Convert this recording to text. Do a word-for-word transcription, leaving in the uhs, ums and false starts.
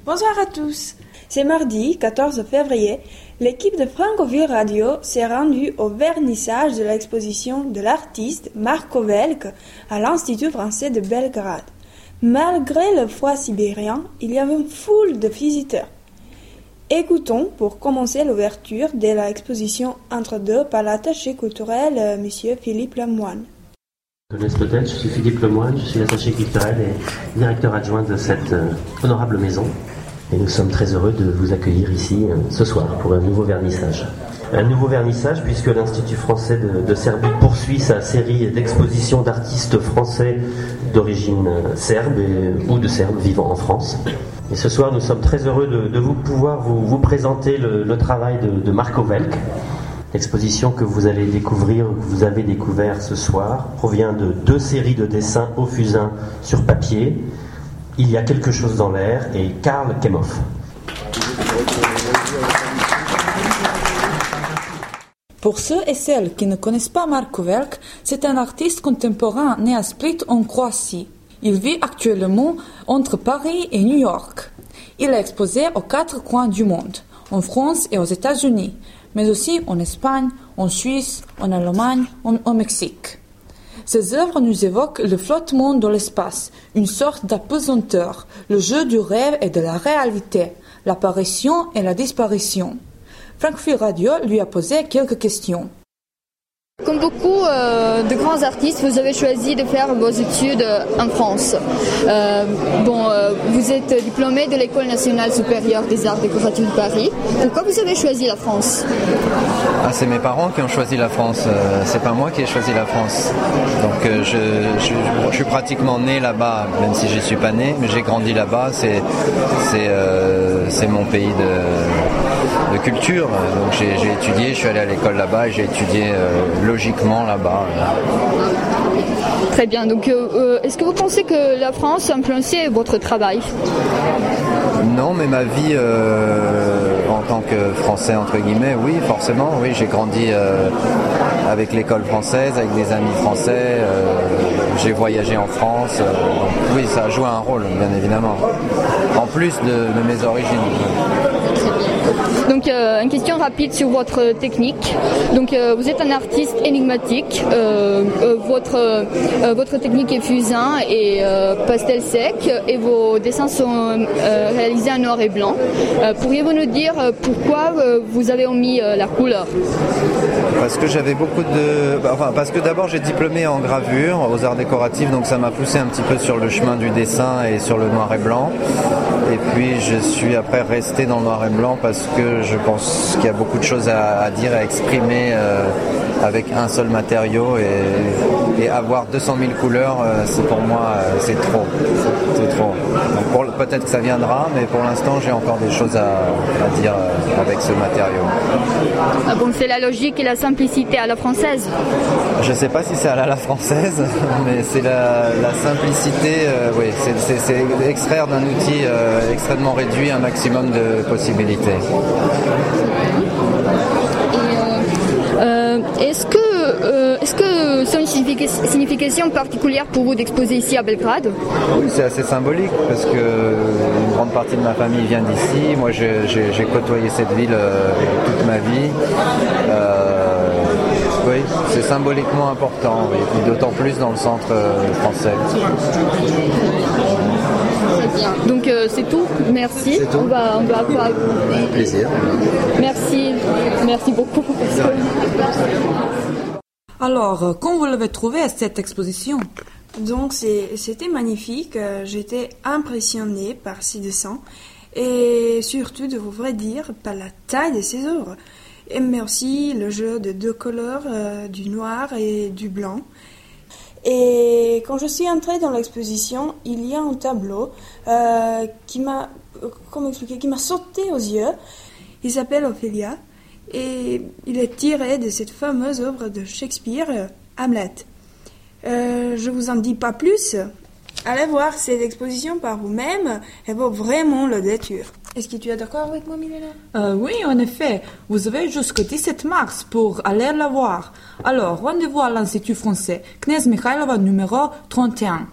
Bonsoir à tous. C'est mardi quatorze février. L'équipe de Francoville Radio s'est rendue au vernissage de l'exposition de l'artiste Marko Velk à l'Institut français de Belgrade. Malgré le froid sibérien, il y avait une foule de visiteurs. Écoutons pour commencer l'ouverture de l'exposition entre deux par l'attaché culturel M. Philippe Lemoine. Vous connaissez peut-être, je suis Philippe Lemoine, je suis attaché culturel et directeur adjoint de cette euh, honorable maison. Et nous sommes très heureux de vous accueillir ici euh, ce soir pour un nouveau vernissage. Un nouveau vernissage puisque l'Institut français de, de Serbie poursuit sa série d'expositions d'artistes français d'origine euh, serbe et, ou de serbes vivant en France. Et ce soir, nous sommes très heureux de, de vous pouvoir vous, vous présenter le, le travail de, de Marko Velk. L'exposition que vous allez découvrir, que vous avez découvert ce soir, provient de deux séries de dessins au fusain sur papier. Il y a quelque chose dans l'air et Karl Kemhoff. Pour ceux et celles qui ne connaissent pas Marko Velk, c'est un artiste contemporain né à Split en Croatie. Il vit actuellement entre Paris et New York. Il est exposé aux quatre coins du monde, en France et aux États-Unis, mais aussi en Espagne, en Suisse, en Allemagne, en, au Mexique. Ses œuvres nous évoquent le flottement dans l'espace, une sorte d'apesanteur, le jeu du rêve et de la réalité, l'apparition et la disparition. Francoville Radio lui a posé quelques questions. Comme beaucoup euh, de grands artistes, vous avez choisi de faire vos études euh, en France. Euh, bon, euh, vous êtes diplômé de l'École nationale supérieure des arts décoratifs de Paris. Pourquoi vous avez choisi la France ? Ah, c'est mes parents qui ont choisi la France. Euh, c'est pas moi qui ai choisi la France. Donc, euh, je, je, je suis pratiquement né là-bas, même si je suis pas né, mais j'ai grandi là-bas. C'est, c'est, euh, c'est mon pays de, de culture. Donc, j'ai, j'ai étudié, je suis allé à l'école là-bas et j'ai étudié euh, logiquement là-bas. Très bien. Donc, euh, est-ce que vous pensez que la France a influencé votre travail ? Non, mais ma vie euh, en tant que Français, entre guillemets, oui, forcément. Oui, j'ai grandi euh, avec l'école française, avec des amis français. Euh, j'ai voyagé en France. Euh, donc, oui, ça a joué un rôle, bien évidemment. En plus de, de mes origines. Donc, euh, une question rapide sur votre technique. Donc, euh, vous êtes un artiste énigmatique. Euh, euh, votre, euh, votre technique est fusain et euh, pastel sec, et vos dessins sont euh, réalisés en noir et blanc. Euh, pourriez-vous nous dire pourquoi euh, vous avez omis euh, la couleur ? Parce que j'avais beaucoup de... Enfin, parce que d'abord j'ai diplômé en gravure aux arts décoratifs, donc ça m'a poussé un petit peu sur le chemin du dessin et sur le noir et blanc. Et puis je suis après resté dans le noir et blanc parce que je pense qu'il y a beaucoup de choses à, à dire, à exprimer euh, avec un seul matériau, et, et avoir deux cent mille couleurs, euh, c'est pour moi euh, c'est trop, c'est, c'est trop. Donc pour, peut-être que ça viendra, mais pour l'instant j'ai encore des choses à, à dire euh, avec ce matériau. Ah bon, c'est la logique et la simplicité à la française. Je ne sais pas si c'est à la, la française, mais c'est la, la simplicité, euh, oui, c'est, c'est, c'est extraire d'un outil euh, extrêmement réduit un maximum de possibilités. Et, euh, euh, est-ce que, euh, est-ce que c'est une signification particulière pour vous d'exposer ici à Belgrade ? Oui, c'est assez symbolique parce que une grande partie de ma famille vient d'ici. Moi, j'ai, j'ai, j'ai côtoyé cette ville euh, toute ma vie. Euh, oui, c'est symboliquement important, oui, et puis d'autant plus dans le centre euh, français. Bien. Donc euh, c'est tout, merci. C'est tout. On va, on va pas... Avec plaisir. Merci, merci beaucoup. Alors, quand vous l'avez trouvé cette exposition ? Donc c'est, c'était magnifique, j'étais impressionnée par ces dessins et surtout, de vous dire, par la taille de ces œuvres, mais aussi le jeu de deux couleurs, euh, du noir et du blanc. Et quand je suis entrée dans l'exposition, il y a un tableau euh, qui m'a, comment expliquer, qui m'a sauté aux yeux. Il s'appelle Ophélia et il est tiré de cette fameuse œuvre de Shakespeare, Hamlet. Euh, je vous en dis pas plus. Allez voir cette exposition par vous-même, elle vaut vraiment le détour. Est-ce que tu es d'accord avec moi, Milena ? euh, Oui, en effet. Vous avez jusqu'au dix-sept mars pour aller la voir. Alors, rendez-vous à l'Institut français, Knez Mikhailova numéro trente et un.